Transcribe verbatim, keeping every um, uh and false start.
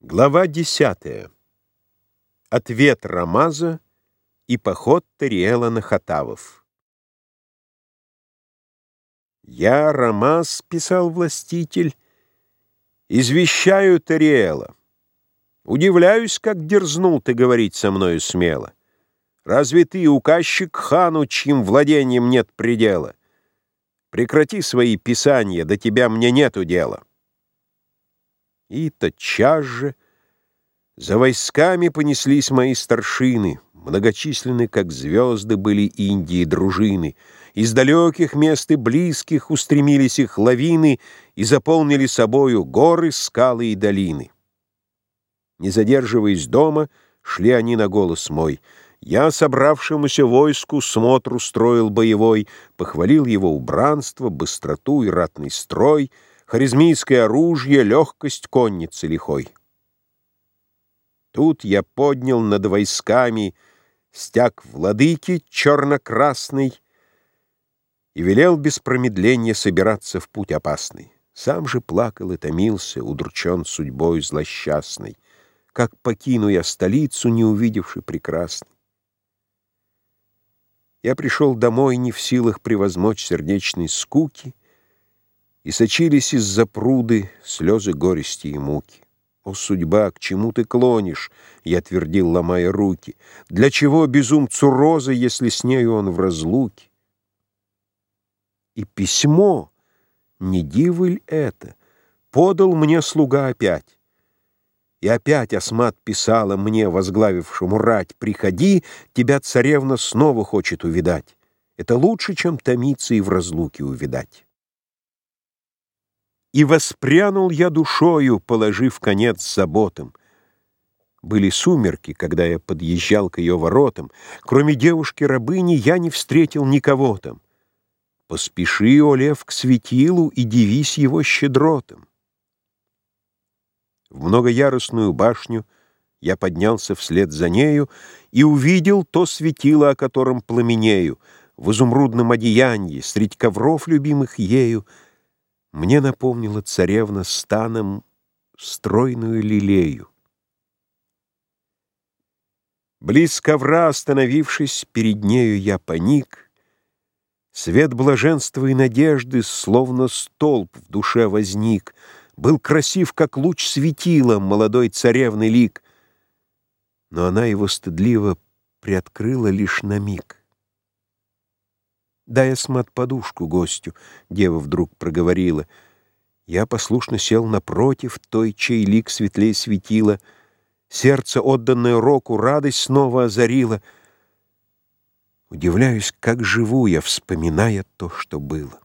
Глава десятая. Ответ Рамаза и поход Тариэла на Хаттавов. «Я, Рамаз, — писал властитель, — извещаю Тариэла. Удивляюсь, как дерзнул ты говорить со мною смело. Разве ты указчик хану, чьим владением нет предела? Прекрати свои писания, до тебя мне нету дела». И тотчас же за войсками понеслись мои старшины, многочисленны, как звезды, были Индии дружины. Из далеких мест и близких устремились их лавины и заполнили собою горы, скалы и долины. Не задерживаясь дома, шли они на голос мой. Я собравшемуся войску смотр устроил боевой, похвалил его убранство, быстроту и ратный строй, харизмийское оружие, легкость конницы лихой. Тут я поднял над войсками стяг владыки черно-красный и велел без промедления собираться в путь опасный. Сам же плакал и томился, удручен судьбой злосчастной. Как покину я столицу, не увидевши прекрасной. Я пришел домой, не в силах превозмочь сердечной скуки, и сочились из-за пруды слезы горести и муки. «О, судьба, к чему ты клонишь?» — я твердил, ломая руки. «Для чего безумцу розы, если с нею он в разлуке?» И письмо, не дивы ль это, подал мне слуга опять. И опять Асмат писала мне, возглавившему рать: «Приходи, тебя царевна снова хочет увидать. Это лучше, чем томиться и в разлуке увидать». И воспрянул я душою, положив конец заботам. Были сумерки, когда я подъезжал к ее воротам. Кроме девушки-рабыни я не встретил никого там. Поспеши, о лев, к светилу и дивись его щедротам. В многоярусную башню я поднялся вслед за нею и увидел то светило, о котором пламенею. В изумрудном одеянии, средь ковров, любимых ею, мне напомнила царевна станом стройную лилею. Близ ковра, остановившись, перед нею я поник. Свет блаженства и надежды, словно столб, в душе возник. Был красив, как луч светила, молодой царевны лик, но она его стыдливо приоткрыла лишь на миг. «Дай, Асмат, подушку гостю», — дева вдруг проговорила. Я послушно сел напротив той, чей лик светлей светила. Сердце, отданное року, радость снова озарила. Удивляюсь, как живу я, вспоминая то, что было.